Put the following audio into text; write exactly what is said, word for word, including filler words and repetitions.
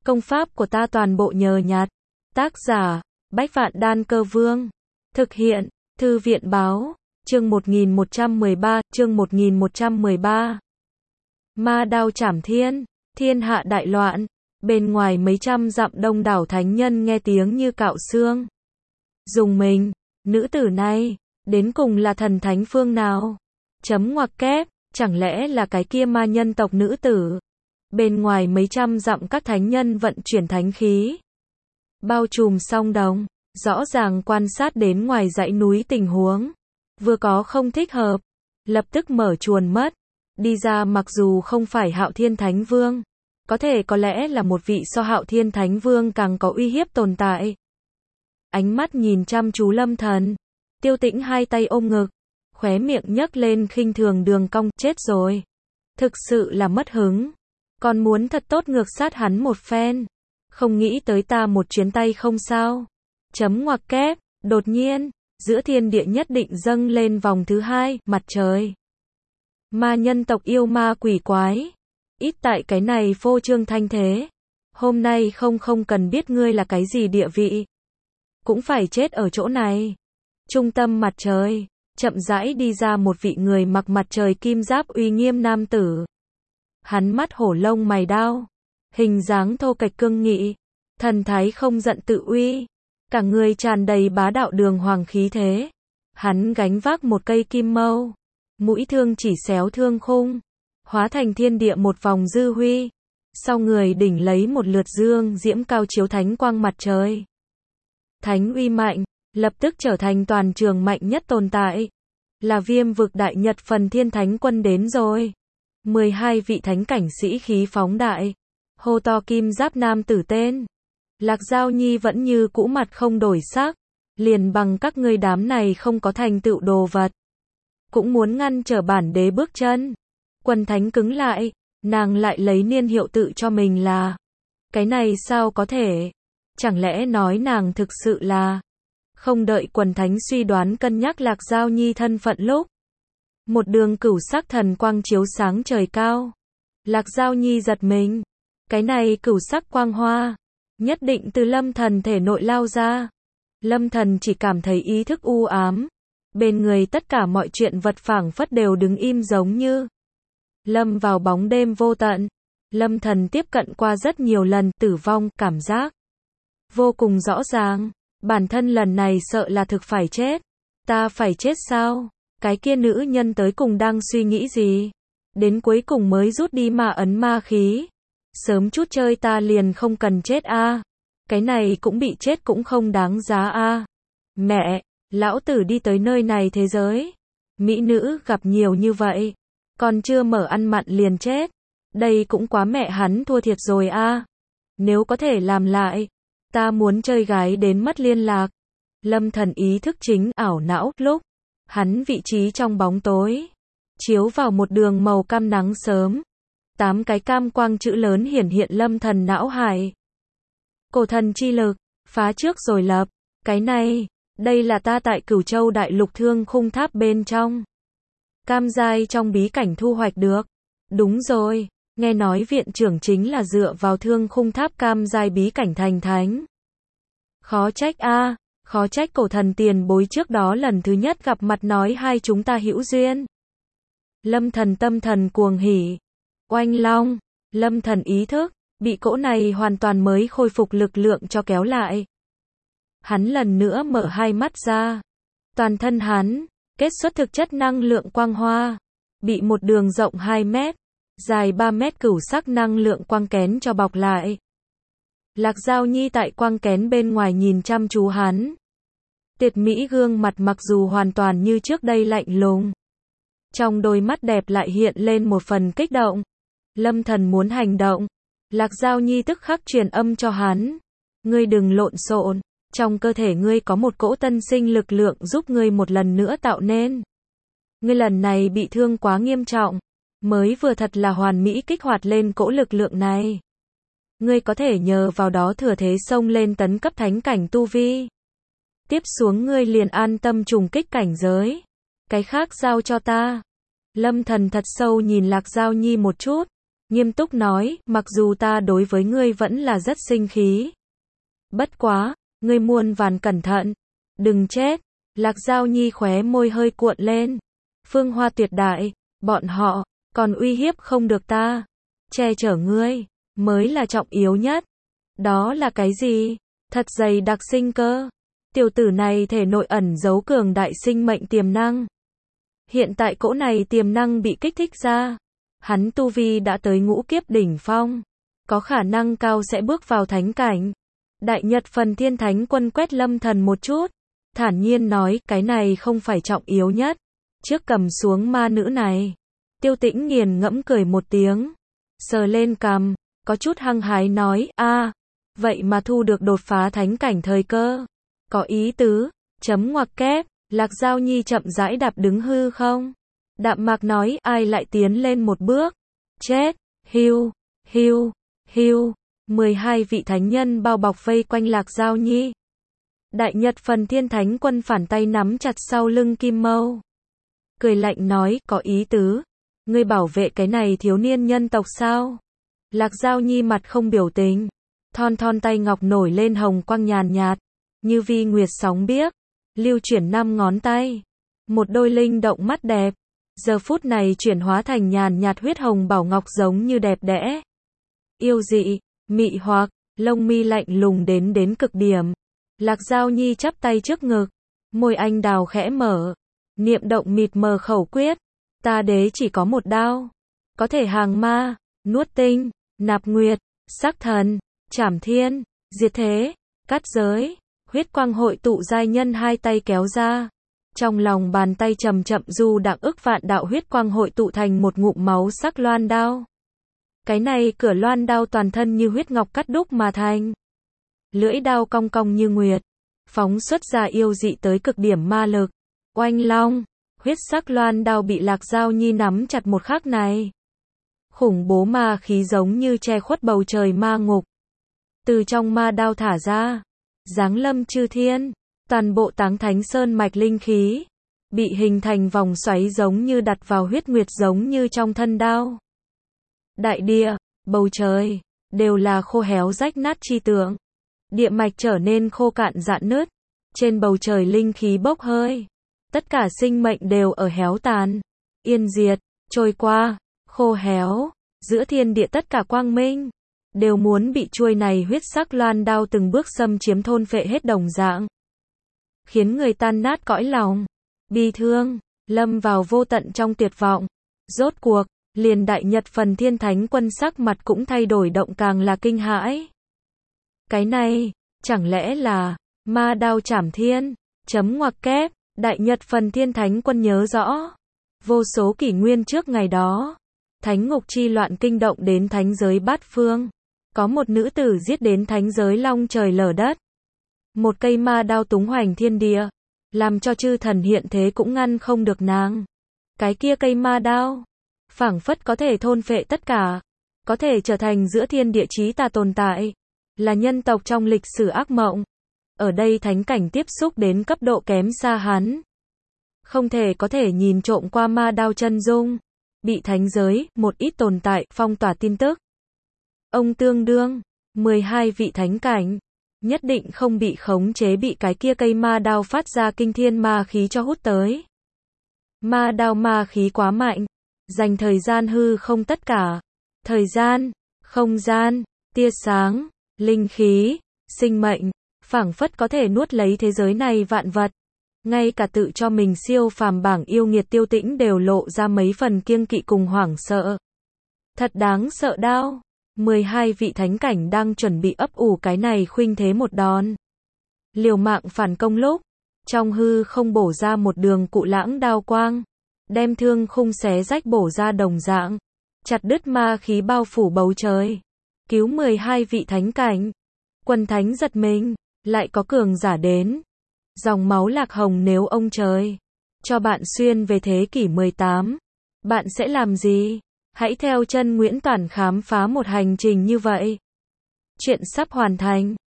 Công pháp của ta toàn bộ nhờ nhặt. Tác giả, Bách Vạn Đan Cơ Vương. Thực hiện, Thư viện Báo. Chương một nghìn một trăm mười ba, chương một nghìn một trăm mười ba. Ma đao chảm thiên, thiên hạ đại loạn. Bên ngoài mấy trăm dặm đông đảo thánh nhân nghe tiếng như cạo xương. Dùng mình, nữ tử này, đến cùng là thần thánh phương nào? Chấm ngoặc kép, chẳng lẽ là cái kia ma nhân tộc nữ tử? Bên ngoài mấy trăm dặm các thánh nhân vận chuyển thánh khí. Bao trùm song đồng, rõ ràng quan sát đến ngoài dãy núi tình huống. Vừa có không thích hợp, lập tức mở chuồn mất. Đi ra mặc dù không phải Hạo Thiên Thánh Vương, có thể có lẽ là một vị so Hạo Thiên Thánh Vương càng có uy hiếp tồn tại. Ánh mắt nhìn chăm chú Lâm Thần, Tiêu Tĩnh hai tay ôm ngực, khóe miệng nhấc lên khinh thường đường cong, chết rồi. Thực sự là mất hứng, còn muốn thật tốt ngược sát hắn một phen. Không nghĩ tới ta một chuyến tay không sao. Chấm ngoặc kép, đột nhiên, giữa thiên địa nhất định dâng lên vòng thứ hai, mặt trời. Ma nhân tộc yêu ma quỷ quái. Ít tại cái này phô trương thanh thế. Hôm nay không không cần biết ngươi là cái gì địa vị. Cũng phải chết ở chỗ này. Trung tâm mặt trời, chậm rãi đi ra một vị người mặc mặt trời kim giáp uy nghiêm nam tử. Hắn mắt hổ lông mày đao, hình dáng thô kệch cương nghị, thần thái không giận tự uy, cả người tràn đầy bá đạo đường hoàng khí thế. Hắn gánh vác một cây kim mâu, mũi thương chỉ xéo thương khung, hóa thành thiên địa một vòng dư huy. Sau người đỉnh lấy một lượt dương diễm cao chiếu thánh quang mặt trời. Thánh uy mạnh, lập tức trở thành toàn trường mạnh nhất tồn tại. Là Viêm vực đại nhật phần thiên thánh quân đến rồi. mười hai vị thánh cảnh sĩ khí phóng đại. Hô to kim giáp nam tử tên. Lạc Giao Nhi vẫn như cũ mặt không đổi sắc. Liền bằng các ngươi đám này không có thành tựu đồ vật. Cũng muốn ngăn trở bản đế bước chân. Quần thánh cứng lại. Nàng lại lấy niên hiệu tự cho mình là. Cái này sao có thể? Chẳng lẽ nói nàng thực sự là. Không đợi quần thánh suy đoán cân nhắc Lạc Giao Nhi thân phận lúc. Một đường cửu sắc thần quang chiếu sáng trời cao. Lạc Giao Nhi giật mình. Cái này cửu sắc quang hoa. Nhất định từ Lâm Thần thể nội lao ra. Lâm Thần chỉ cảm thấy ý thức u ám. Bên người tất cả mọi chuyện vật phảng phất đều đứng im giống như. Lâm vào bóng đêm vô tận. Lâm Thần tiếp cận qua rất nhiều lần tử vong, cảm giác vô cùng rõ ràng. Bản thân lần này sợ là thực phải chết. Ta phải chết sao? Cái kia nữ nhân tới cùng đang suy nghĩ gì? Đến cuối cùng mới rút đi ma ấn ma khí. Sớm chút chơi ta liền không cần chết a. À. Cái này cũng bị chết cũng không đáng giá a. À. Mẹ, lão tử đi tới nơi này thế giới. Mỹ nữ gặp nhiều như vậy. Còn chưa mở ăn mặn liền chết. Đây cũng quá mẹ hắn thua thiệt rồi a. À. Nếu có thể làm lại. Ta muốn chơi gái đến mất liên lạc. Lâm Thần ý thức chính ảo não lúc. Hắn vị trí trong bóng tối. Chiếu vào một đường màu cam nắng sớm. Tám cái cam quang chữ lớn hiển hiện Lâm Thần não hải. Cổ thần chi lực. Phá trước rồi lập. Cái này. Đây là ta tại Cửu Châu Đại Lục Thương Khung Tháp bên trong. Cam giai trong bí cảnh thu hoạch được. Đúng rồi. Nghe nói viện trưởng chính là dựa vào Thương Khung Tháp cam giai bí cảnh thành thánh. Khó trách a, à, khó trách cổ thần tiền bối trước đó lần thứ nhất gặp mặt nói hai chúng ta hữu duyên. Lâm Thần tâm thần cuồng hỉ. Oanh long, Lâm Thần ý thức, bị cỗ này hoàn toàn mới khôi phục lực lượng cho kéo lại. Hắn lần nữa mở hai mắt ra. Toàn thân hắn, kết xuất thực chất năng lượng quang hoa. Bị một đường rộng hai mét. Dài ba mét cửu sắc năng lượng quang kén cho bọc lại. Lạc Giao Nhi tại quang kén bên ngoài nhìn chăm chú hắn. Tuyệt mỹ gương mặt mặc dù hoàn toàn như trước đây lạnh lùng. Trong đôi mắt đẹp lại hiện lên một phần kích động. Lâm Thần muốn hành động. Lạc Giao Nhi tức khắc truyền âm cho hắn. Ngươi đừng lộn xộn. Trong cơ thể ngươi có một cỗ tân sinh lực lượng giúp ngươi một lần nữa tạo nên. Ngươi lần này bị thương quá nghiêm trọng. Mới vừa thật là hoàn mỹ kích hoạt lên cỗ lực lượng này. Ngươi có thể nhờ vào đó thừa thế xông lên tấn cấp thánh cảnh tu vi. Tiếp xuống ngươi liền an tâm trùng kích cảnh giới. Cái khác giao cho ta. Lâm Thần thật sâu nhìn Lạc Giao Nhi một chút. nghiêm túc nói, mặc dù ta đối với ngươi vẫn là rất sinh khí. Bất quá, ngươi muôn vàn cẩn thận, đừng chết. Lạc Giao Nhi khóe môi hơi cuộn lên. Phương Hoa tuyệt đại, bọn họ, còn uy hiếp không được ta. Che chở ngươi, mới là trọng yếu nhất. Đó là cái gì? Thật dày đặc sinh cơ. Tiểu tử này thể nội ẩn giấu cường đại sinh mệnh tiềm năng. Hiện tại cỗ này tiềm năng bị kích thích ra. Hắn tu vi đã tới ngũ kiếp đỉnh phong. Có khả năng cao sẽ bước vào thánh cảnh. Đại Nhật Phần Thiên Thánh Quân quét Lâm Thần một chút. Thản nhiên nói, cái này không phải trọng yếu nhất. Trước cầm xuống ma nữ này. Tiêu Tĩnh nghiền ngẫm cười một tiếng. Sờ lên cằm, có chút hăng hái nói, a, vậy mà thu được đột phá thánh cảnh thời cơ. Có ý tứ, chấm ngoặc kép, Lạc Giao Nhi chậm rãi đạp đứng hư không. Đạm mạc nói, ai lại tiến lên một bước. Chết, hiu, hiu, hiu, mười hai vị thánh nhân bao bọc vây quanh Lạc Giao Nhi. Đại Nhật Phần Thiên Thánh Quân phản tay nắm chặt sau lưng Kim Mâu. Cười lạnh nói, có ý tứ. Ngươi bảo vệ cái này thiếu niên nhân tộc sao? Lạc Giao Nhi mặt không biểu tình. Thon thon tay ngọc nổi lên hồng quang nhàn nhạt. Như vi nguyệt sóng biếc. Lưu chuyển năm ngón tay. Một đôi linh động mắt đẹp. Giờ phút này chuyển hóa thành nhàn nhạt huyết hồng bảo ngọc giống như đẹp đẽ. Yêu dị, mị hoặc, lông mi lạnh lùng đến đến cực điểm. Lạc Giao Nhi chắp tay trước ngực. Môi anh đào khẽ mở. Niệm động mịt mờ khẩu quyết. Ta đế chỉ có một đao. Có thể hàng ma, nuốt tinh, nạp nguyệt, sắc thần, trảm thiên, diệt thế, cắt giới. Huyết quang hội tụ giai nhân hai tay kéo ra. Trong lòng bàn tay chậm chậm du đặng ức vạn đạo huyết quang hội tụ thành một ngụm máu sắc loan đao. Cái này cửa loan đao toàn thân như huyết ngọc cắt đúc mà thành. Lưỡi đao cong cong như nguyệt. Phóng xuất ra yêu dị tới cực điểm ma lực. Oanh long. Huyết sắc loan đao bị Lạc Giao Nhi nắm chặt một khắc này. Khủng bố ma khí giống như che khuất bầu trời ma ngục. Từ trong ma đao thả ra. Giáng lâm chư thiên. Toàn bộ Táng Thánh Sơn mạch linh khí. Bị hình thành vòng xoáy giống như đặt vào huyết nguyệt giống như trong thân đao. Đại địa, bầu trời, đều là khô héo rách nát chi tượng. Địa mạch trở nên khô cạn rạn nứt. Trên bầu trời linh khí bốc hơi. Tất cả sinh mệnh đều ở héo tàn, yên diệt, trôi qua, khô héo. Giữa thiên địa tất cả quang minh, đều muốn bị chuôi này huyết sắc loan đao từng bước xâm chiếm thôn phệ hết đồng dạng. Khiến người tan nát cõi lòng, bi thương, lâm vào vô tận trong tuyệt vọng. Rốt cuộc, liền Đại Nhật Phần Thiên Thánh Quân sắc mặt cũng thay đổi động càng là kinh hãi. Cái này, chẳng lẽ là ma đao trảm thiên, chấm ngoặc kép. Đại Nhật Phần Thiên Thánh Quân nhớ rõ. Vô số kỷ nguyên trước ngày đó. Thánh ngục chi loạn kinh động đến thánh giới bát phương. Có một nữ tử giết đến thánh giới long trời lở đất. Một cây ma đao túng hoành thiên địa. Làm cho chư thần hiện thế cũng ngăn không được nàng. Cái kia cây ma đao. Phảng phất có thể thôn phệ tất cả. Có thể trở thành giữa thiên địa chí tà tồn tại. Là nhân tộc trong lịch sử ác mộng. Ở đây thánh cảnh tiếp xúc đến cấp độ kém xa hắn. Không thể có thể nhìn trộm qua ma đao chân dung. Bị thánh giới, một ít tồn tại, phong tỏa tin tức. Ông tương đương, mười hai vị thánh cảnh. Nhất định không bị khống chế bị cái kia cây ma đao phát ra kinh thiên ma khí cho hút tới. Ma đao ma khí quá mạnh. Dành thời gian hư không tất cả. Thời gian, không gian, tia sáng, linh khí, sinh mệnh. Phảng phất có thể nuốt lấy thế giới này vạn vật. Ngay cả tự cho mình siêu phàm bảng yêu nghiệt Tiêu Tĩnh đều lộ ra mấy phần kiêng kỵ cùng hoảng sợ. Thật đáng sợ đao. mười hai vị thánh cảnh đang chuẩn bị ấp ủ cái này khuynh thế một đòn. Liều mạng phản công lúc. Trong hư không bổ ra một đường cụ lãng đao quang. Đem thương khung xé rách bổ ra đồng dạng. Chặt đứt ma khí bao phủ bầu trời. Cứu mười hai vị thánh cảnh. Quần thánh giật mình. Lại có cường giả đến. Dòng máu Lạc Hồng nếu ông trời cho bạn xuyên về thế kỷ mười tám, bạn sẽ làm gì? Hãy theo chân Nguyễn Toản khám phá một hành trình như vậy. Chuyện sắp hoàn thành.